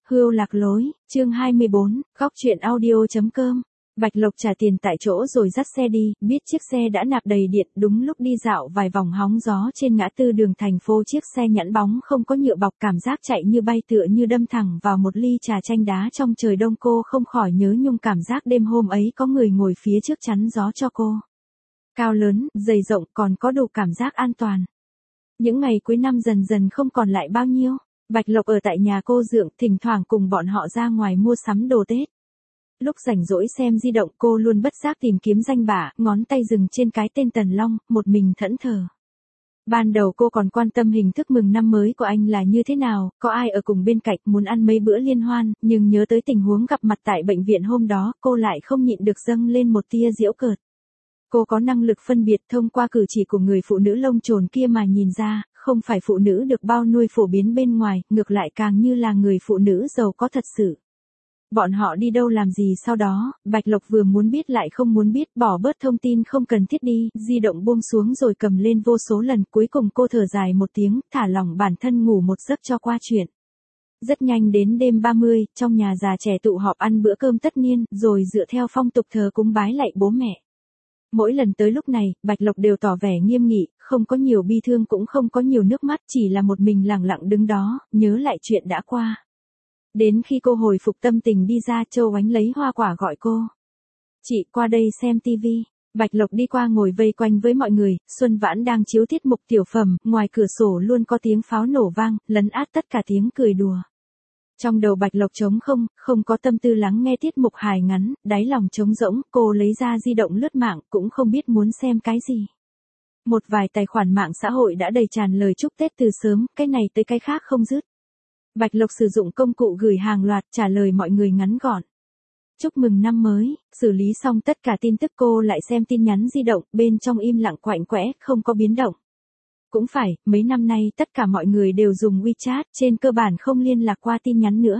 Hươu lạc lối, chương 24, góc chuyện audio.com. Bạch Lộc trả tiền tại chỗ rồi dắt xe đi, biết chiếc xe đã nạp đầy điện, đúng lúc đi dạo vài vòng hóng gió trên ngã tư đường thành phố, chiếc xe nhẵn bóng không có nhựa bọc, cảm giác chạy như bay tựa như đâm thẳng vào một ly trà chanh đá trong trời đông. Cô không khỏi nhớ nhung cảm giác đêm hôm ấy có người ngồi phía trước chắn gió cho cô. Cao lớn, dày rộng, còn có đủ cảm giác an toàn. Những ngày cuối năm dần dần không còn lại bao nhiêu. Bạch Lộc ở tại nhà cô dượng, thỉnh thoảng cùng bọn họ ra ngoài mua sắm đồ Tết. Lúc rảnh rỗi xem di động, cô luôn bất giác tìm kiếm danh bạ, ngón tay dừng trên cái tên Tần Long, một mình thẫn thờ. Ban đầu cô còn quan tâm hình thức mừng năm mới của anh là như thế nào, có ai ở cùng bên cạnh, muốn ăn mấy bữa liên hoan, nhưng nhớ tới tình huống gặp mặt tại bệnh viện hôm đó, cô lại không nhịn được dâng lên một tia giễu cợt. Cô có năng lực phân biệt thông qua cử chỉ của người phụ nữ lông chồn kia mà nhìn ra, không phải phụ nữ được bao nuôi phổ biến bên ngoài, ngược lại càng như là người phụ nữ giàu có thật sự. Bọn họ đi đâu làm gì sau đó, Bạch Lộc vừa muốn biết lại không muốn biết, bỏ bớt thông tin không cần thiết đi, di động buông xuống rồi cầm lên vô số lần, cuối cùng cô thở dài một tiếng, thả lỏng bản thân ngủ một giấc cho qua chuyện. Rất nhanh đến đêm 30, trong nhà già trẻ tụ họp ăn bữa cơm tất niên, rồi dựa theo phong tục thờ cúng bái lạy bố mẹ. Mỗi lần tới lúc này, Bạch Lộc đều tỏ vẻ nghiêm nghị, không có nhiều bi thương cũng không có nhiều nước mắt, chỉ là một mình lặng lặng đứng đó, nhớ lại chuyện đã qua. Đến khi cô hồi phục tâm tình đi ra, Châu Oánh lấy hoa quả gọi cô. Chị, qua đây xem tivi. Bạch Lộc đi qua ngồi vây quanh với mọi người, Xuân Vãn đang chiếu tiết mục tiểu phẩm, ngoài cửa sổ luôn có tiếng pháo nổ vang, lấn át tất cả tiếng cười đùa. Trong đầu Bạch Lộc trống không có tâm tư lắng nghe tiết mục hài ngắn, đáy lòng trống rỗng, cô lấy ra di động lướt mạng, cũng không biết muốn xem cái gì. Một vài tài khoản mạng xã hội đã đầy tràn lời chúc Tết từ sớm, cái này tới cái khác không dứt. Bạch Lộc sử dụng công cụ gửi hàng loạt, trả lời mọi người ngắn gọn. Chúc mừng năm mới, xử lý xong tất cả tin tức cô lại xem tin nhắn di động, bên trong im lặng quạnh quẽ, không có biến động. Cũng phải, mấy năm nay tất cả mọi người đều dùng WeChat, trên cơ bản không liên lạc qua tin nhắn nữa.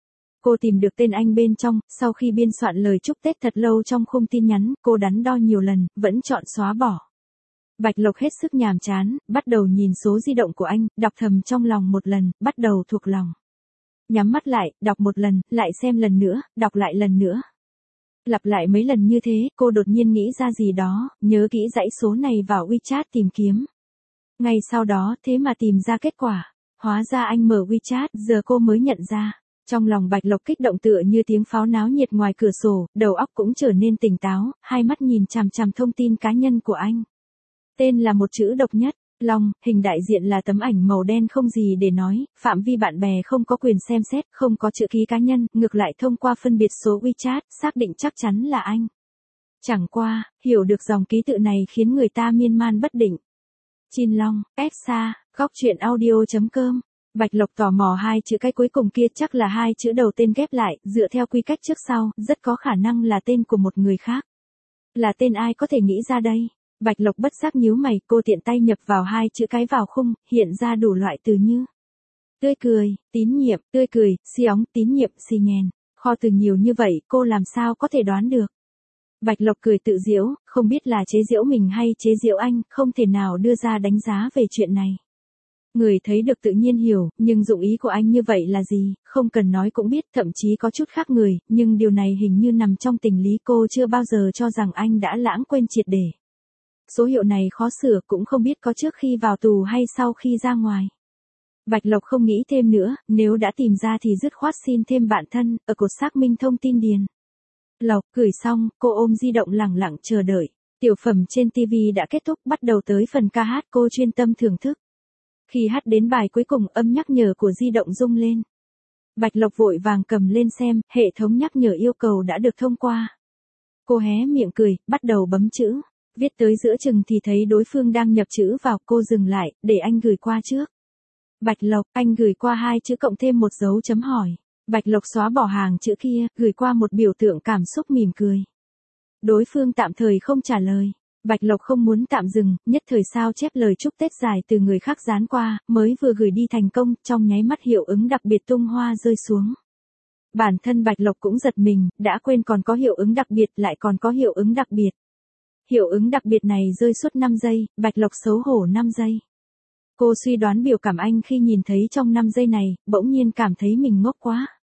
Cô tìm được tên anh bên trong, sau khi biên soạn lời chúc Tết thật lâu trong khung tin nhắn, cô đắn đo nhiều lần, vẫn chọn xóa bỏ. Bạch Lộc hết sức nhàm chán, bắt đầu nhìn số di động của anh, đọc thầm trong lòng một lần, bắt đầu thuộc lòng. Nhắm mắt lại, đọc một lần, lại xem lần nữa, đọc lại lần nữa. Lặp lại mấy lần như thế, cô đột nhiên nghĩ ra gì đó, nhớ kỹ dãy số này vào WeChat tìm kiếm. Ngay sau đó, thế mà tìm ra kết quả. Hóa ra anh mở WeChat, giờ cô mới nhận ra. Trong lòng Bạch Lộc kích động tựa như tiếng pháo náo nhiệt ngoài cửa sổ, đầu óc cũng trở nên tỉnh táo, hai mắt nhìn chằm chằm thông tin cá nhân của anh. Tên là một chữ độc nhất, Long, hình đại diện là tấm ảnh màu đen không gì để nói, phạm vi bạn bè không có quyền xem xét, không có chữ ký cá nhân, ngược lại thông qua phân biệt số WeChat, xác định chắc chắn là anh. Chẳng qua, hiểu được dòng ký tự này khiến người ta miên man bất định. Chin Long, Exa, góc chuyện audio.com. Bạch Lộc tò mò hai chữ cái cuối cùng kia chắc là hai chữ đầu tên ghép lại, dựa theo quy cách trước sau, rất có khả năng là tên của một người khác. Là tên ai có thể nghĩ ra đây? Bạch Lộc bất giác nhíu mày, cô tiện tay nhập vào hai chữ cái vào khung, hiện ra đủ loại từ như tươi cười, tín nhiệm, tươi cười, xi óng, tín nhiệm, xi nhèn. Kho từ nhiều như vậy, cô làm sao có thể đoán được? Bạch Lộc cười tự giễu, không biết là chế giễu mình hay chế giễu anh, không thể nào đưa ra đánh giá về chuyện này. Người thấy được tự nhiên hiểu, nhưng dụng ý của anh như vậy là gì, không cần nói cũng biết, thậm chí có chút khác người, nhưng điều này hình như nằm trong tình lý, cô chưa bao giờ cho rằng anh đã lãng quên triệt để. Số hiệu này khó sửa, cũng không biết có trước khi vào tù hay sau khi ra ngoài. Bạch Lộc không nghĩ thêm nữa, nếu đã tìm ra thì dứt khoát xin thêm bạn thân, ở cột xác minh thông tin điền. Lộc, gửi xong, cô ôm di động lẳng lặng chờ đợi. Tiểu phẩm trên TV đã kết thúc, bắt đầu tới phần ca hát, cô chuyên tâm thưởng thức. Khi hát đến bài cuối cùng, âm nhắc nhở của di động rung lên. Bạch Lộc vội vàng cầm lên xem, hệ thống nhắc nhở yêu cầu đã được thông qua. Cô hé miệng cười, bắt đầu bấm chữ. Viết tới giữa chừng thì thấy đối phương đang nhập chữ vào, cô dừng lại, để anh gửi qua trước. Bạch Lộc, anh gửi qua hai chữ cộng thêm một dấu chấm hỏi. Bạch Lộc xóa bỏ hàng chữ kia, gửi qua một biểu tượng cảm xúc mỉm cười. Đối phương tạm thời không trả lời. Bạch Lộc không muốn tạm dừng, nhất thời sao chép lời chúc Tết dài từ người khác dán qua, mới vừa gửi đi thành công, trong nháy mắt hiệu ứng đặc biệt tung hoa rơi xuống. Bản thân Bạch Lộc cũng giật mình, đã quên còn có hiệu ứng đặc biệt, lại còn có hiệu ứng đặc biệt. Hiệu ứng đặc biệt này rơi suốt 5 giây, Bạch Lộc xấu hổ 5 giây. Cô suy đoán biểu cảm anh khi nhìn thấy trong 5 giây này, bỗng nhiên cảm thấy mình ngốc quá.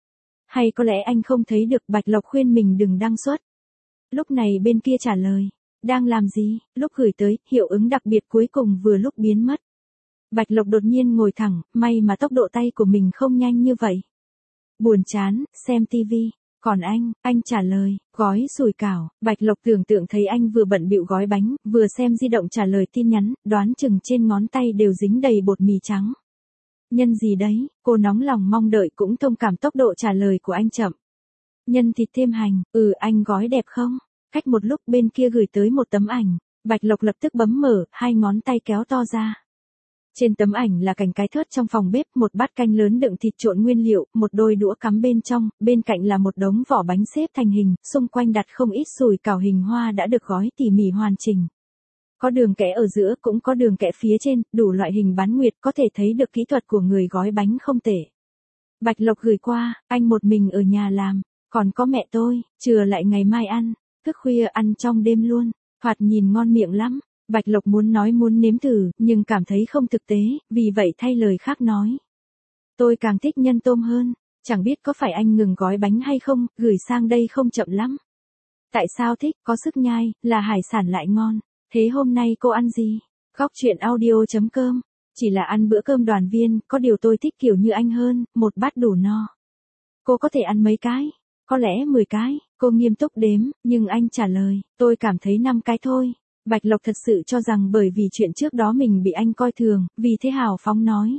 Hay có lẽ anh không thấy được, Bạch Lộc khuyên mình đừng đăng xuất. Lúc này bên kia trả lời, đang làm gì, lúc gửi tới, hiệu ứng đặc biệt cuối cùng vừa lúc biến mất. Bạch Lộc đột nhiên ngồi thẳng, may mà tốc độ tay của mình không nhanh như vậy. Buồn chán, xem tivi. Còn anh trả lời, gói sủi cảo. Bạch Lộc tưởng tượng thấy anh vừa bận bịu gói bánh, vừa xem di động trả lời tin nhắn, đoán chừng trên ngón tay đều dính đầy bột mì trắng. Nhân gì đấy, cô nóng lòng mong đợi cũng thông cảm tốc độ trả lời của anh chậm. Nhân thịt thêm hành, anh gói đẹp không? Cách một lúc bên kia gửi tới một tấm ảnh, Bạch Lộc lập tức bấm mở, hai ngón tay kéo to ra. Trên tấm ảnh là cảnh cái thớt trong phòng bếp, một bát canh lớn đựng thịt trộn nguyên liệu, một đôi đũa cắm bên trong, bên cạnh là một đống vỏ bánh xếp thành hình, xung quanh đặt không ít sủi cảo hình hoa đã được gói tỉ mỉ hoàn chỉnh. Có đường kẽ ở giữa cũng có đường kẽ phía trên, đủ loại hình bán nguyệt, có thể thấy được kỹ thuật của người gói bánh không tệ. Bạch Lộc gửi qua, anh một mình ở nhà làm, còn có mẹ tôi, chừa lại ngày mai ăn, thức khuya ăn trong đêm luôn, thoạt nhìn ngon miệng lắm. Bạch Lộc muốn nói muốn nếm thử, nhưng cảm thấy không thực tế, vì vậy thay lời khác nói. Tôi càng thích nhân tôm hơn, chẳng biết có phải anh ngừng gói bánh hay không, gửi sang đây không chậm lắm. Tại sao thích, có sức nhai, là hải sản lại ngon. Thế hôm nay cô ăn gì? Góc chuyện audio.com. Chỉ là ăn bữa cơm đoàn viên, có điều tôi thích kiểu như anh hơn, một bát đủ no. Cô có thể ăn mấy cái? Có lẽ 10 cái, cô nghiêm túc đếm, nhưng anh trả lời, tôi cảm thấy 5 cái thôi. Bạch Lộc thật sự cho rằng bởi vì chuyện trước đó mình bị anh coi thường, vì thế hào phóng nói.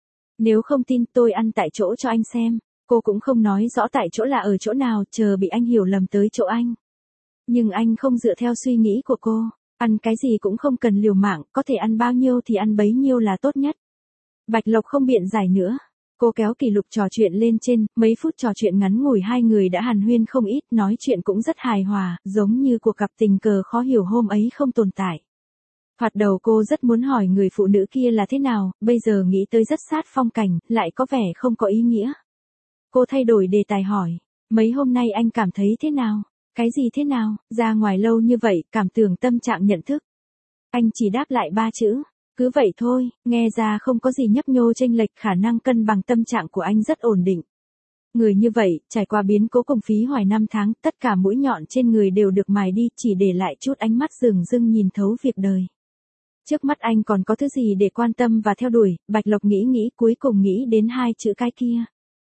Nếu không tin tôi ăn tại chỗ cho anh xem, cô cũng không nói rõ tại chỗ là ở chỗ nào, chờ bị anh hiểu lầm tới chỗ anh. Nhưng anh không dựa theo suy nghĩ của cô, ăn cái gì cũng không cần liều mạng, có thể ăn bao nhiêu thì ăn bấy nhiêu là tốt nhất. Bạch Lộc không biện giải nữa. Cô kéo kỷ lục trò chuyện lên trên, mấy phút trò chuyện ngắn ngủi hai người đã hàn huyên không ít, nói chuyện cũng rất hài hòa, giống như cuộc gặp tình cờ khó hiểu hôm ấy không tồn tại. Thoạt đầu cô rất muốn hỏi người phụ nữ kia là thế nào, bây giờ nghĩ tới rất sát phong cảnh, lại có vẻ không có ý nghĩa. Cô thay đổi đề tài hỏi, mấy hôm nay anh cảm thấy thế nào? Cái gì thế nào? Ra ngoài lâu như vậy, cảm tưởng tâm trạng nhận thức. Anh chỉ đáp lại 3 chữ. Cứ vậy thôi, nghe ra không có gì nhấp nhô chênh lệch, khả năng cân bằng tâm trạng của anh rất ổn định. Người như vậy, trải qua biến cố cùng phí hoài 5 tháng, tất cả mũi nhọn trên người đều được mài đi, chỉ để lại chút ánh mắt dửng dưng nhìn thấu việc đời. Trước mắt anh còn có thứ gì để quan tâm và theo đuổi, Bạch Lộc nghĩ cuối cùng nghĩ đến 2 chữ cái kia.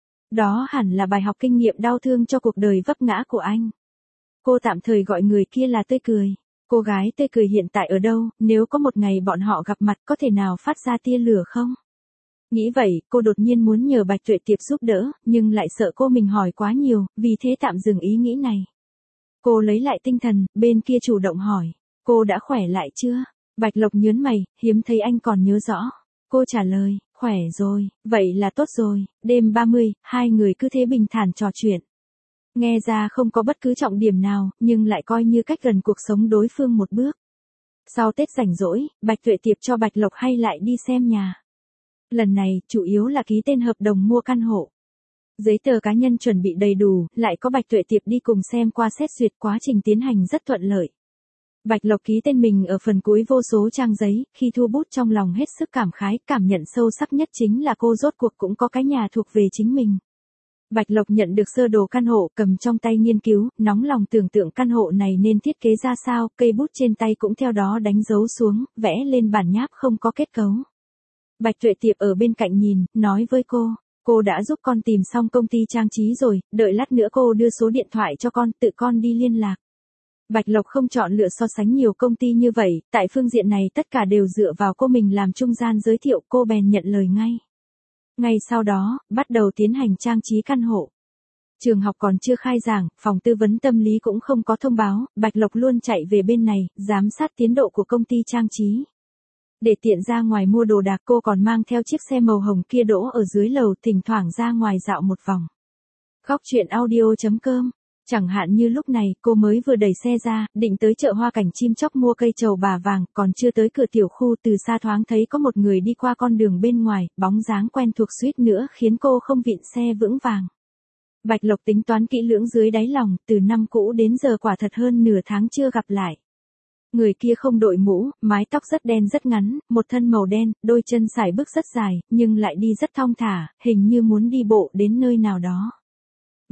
Đó hẳn là bài học kinh nghiệm đau thương cho cuộc đời vấp ngã của anh. Cô tạm thời gọi người kia là tươi cười. Cô gái tươi cười hiện tại ở đâu, nếu có một ngày bọn họ gặp mặt có thể nào phát ra tia lửa không? Nghĩ vậy, cô đột nhiên muốn nhờ Bạch Tuệ Tiệp giúp đỡ, nhưng lại sợ cô mình hỏi quá nhiều, vì thế tạm dừng ý nghĩ này. Cô lấy lại tinh thần, bên kia chủ động hỏi, cô đã khỏe lại chưa? Bạch Lộc nhớn mày, hiếm thấy anh còn nhớ rõ. Cô trả lời, khỏe rồi, vậy là tốt rồi. Đêm 30, hai người cứ thế bình thản trò chuyện. Nghe ra không có bất cứ trọng điểm nào, nhưng lại coi như cách gần cuộc sống đối phương một bước. Sau Tết rảnh rỗi, Bạch Tuệ Tiệp cho Bạch Lộc hay lại đi xem nhà. Lần này, chủ yếu là ký tên hợp đồng mua căn hộ. Giấy tờ cá nhân chuẩn bị đầy đủ, lại có Bạch Tuệ Tiệp đi cùng xem qua xét duyệt, quá trình tiến hành rất thuận lợi. Bạch Lộc ký tên mình ở phần cuối vô số trang giấy, khi thu bút trong lòng hết sức cảm khái, cảm nhận sâu sắc nhất chính là cô rốt cuộc cũng có cái nhà thuộc về chính mình. Bạch Lộc nhận được sơ đồ căn hộ, cầm trong tay nghiên cứu, nóng lòng tưởng tượng căn hộ này nên thiết kế ra sao, cây bút trên tay cũng theo đó đánh dấu xuống, vẽ lên bản nháp không có kết cấu. Bạch Tuệ Tiệp ở bên cạnh nhìn, nói với cô đã giúp con tìm xong công ty trang trí rồi, đợi lát nữa cô đưa số điện thoại cho con, tự con đi liên lạc. Bạch Lộc không chọn lựa so sánh nhiều công ty như vậy, tại phương diện này tất cả đều dựa vào cô mình làm trung gian giới thiệu, cô bèn nhận lời ngay. Ngay sau đó, bắt đầu tiến hành trang trí căn hộ. Trường học còn chưa khai giảng, phòng tư vấn tâm lý cũng không có thông báo, Bạch Lộc luôn chạy về bên này, giám sát tiến độ của công ty trang trí. Để tiện ra ngoài mua đồ đạc, cô còn mang theo chiếc xe màu hồng kia đỗ ở dưới lầu, thỉnh thoảng ra ngoài dạo một vòng. Góc chuyện audio.com. Chẳng hạn như lúc này, cô mới vừa đẩy xe ra, định tới chợ Hoa Cảnh Chim Chóc mua cây trầu bà vàng, còn chưa tới cửa tiểu khu, từ xa thoáng thấy có một người đi qua con đường bên ngoài, bóng dáng quen thuộc suýt nữa khiến cô không vịn xe vững vàng. Bạch Lộc tính toán kỹ lưỡng dưới đáy lòng, từ năm cũ đến giờ quả thật hơn nửa tháng chưa gặp lại. Người kia không đội mũ, mái tóc rất đen rất ngắn, một thân màu đen, đôi chân sải bước rất dài, nhưng lại đi rất thong thả, hình như muốn đi bộ đến nơi nào đó.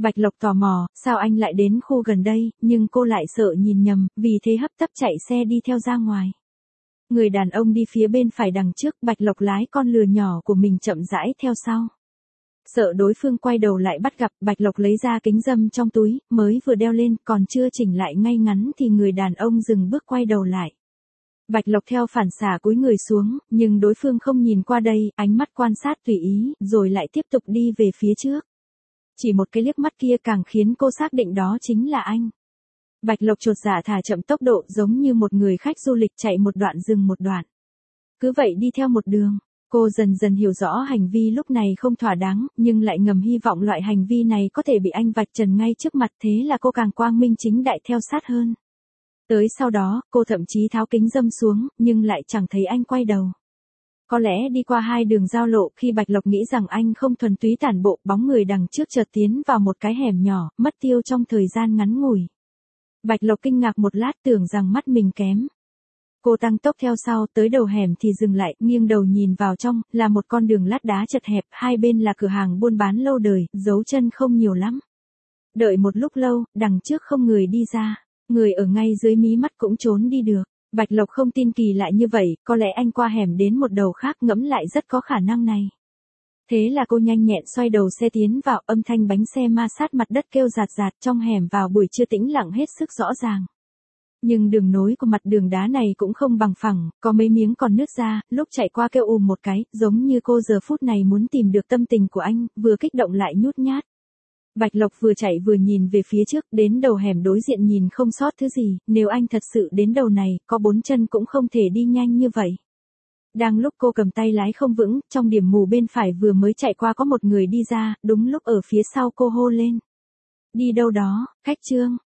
Bạch Lộc tò mò, sao anh lại đến khu gần đây, nhưng cô lại sợ nhìn nhầm, vì thế hấp tấp chạy xe đi theo ra ngoài. Người đàn ông đi phía bên phải đằng trước, Bạch Lộc lái con lừa nhỏ của mình chậm rãi theo sau. Sợ đối phương quay đầu lại bắt gặp, Bạch Lộc lấy ra kính râm trong túi, mới vừa đeo lên, còn chưa chỉnh lại ngay ngắn thì người đàn ông dừng bước quay đầu lại. Bạch Lộc theo phản xạ cúi người xuống, nhưng đối phương không nhìn qua đây, ánh mắt quan sát tùy ý, rồi lại tiếp tục đi về phía trước. Chỉ một cái liếc mắt kia càng khiến cô xác định đó chính là anh. Bạch Lộc chột dạ thả chậm tốc độ giống như một người khách du lịch chạy một đoạn dừng một đoạn. Cứ vậy đi theo một đường. Cô dần dần hiểu rõ hành vi lúc này không thỏa đáng, nhưng lại ngầm hy vọng loại hành vi này có thể bị anh vạch trần ngay trước mặt, thế là cô càng quang minh chính đại theo sát hơn. Tới sau đó, cô thậm chí tháo kính râm xuống, nhưng lại chẳng thấy anh quay đầu. Có lẽ đi qua hai đường giao lộ khi Bạch Lộc nghĩ rằng anh không thuần túy tản bộ, bóng người đằng trước chợt tiến vào một cái hẻm nhỏ, mất tiêu trong thời gian ngắn ngủi. Bạch Lộc kinh ngạc một lát tưởng rằng mắt mình kém. Cô tăng tốc theo sau, tới đầu hẻm thì dừng lại, nghiêng đầu nhìn vào trong, là một con đường lát đá chật hẹp, hai bên là cửa hàng buôn bán lâu đời, dấu chân không nhiều lắm. Đợi một lúc lâu, đằng trước không người đi ra, người ở ngay dưới mí mắt cũng trốn đi được. Bạch Lộc không tin kỳ lại như vậy, có lẽ anh qua hẻm đến một đầu khác, ngẫm lại rất có khả năng này. Thế là cô nhanh nhẹn xoay đầu xe tiến vào, âm thanh bánh xe ma sát mặt đất kêu rạt rạt, trong hẻm vào buổi trưa tĩnh lặng hết sức rõ ràng. Nhưng đường nối của mặt đường đá này cũng không bằng phẳng, có mấy miếng còn nứt ra, lúc chạy qua kêu một cái, giống như cô giờ phút này muốn tìm được tâm tình của anh, vừa kích động lại nhút nhát. Bạch Lộc vừa chạy vừa nhìn về phía trước, đến đầu hẻm đối diện nhìn không sót thứ gì, nếu anh thật sự đến đầu này, có bốn chân cũng không thể đi nhanh như vậy. Đang lúc cô cầm tay lái không vững, trong điểm mù bên phải vừa mới chạy qua có một người đi ra, đúng lúc ở phía sau cô hô lên. Đi đâu đó, khách Trương,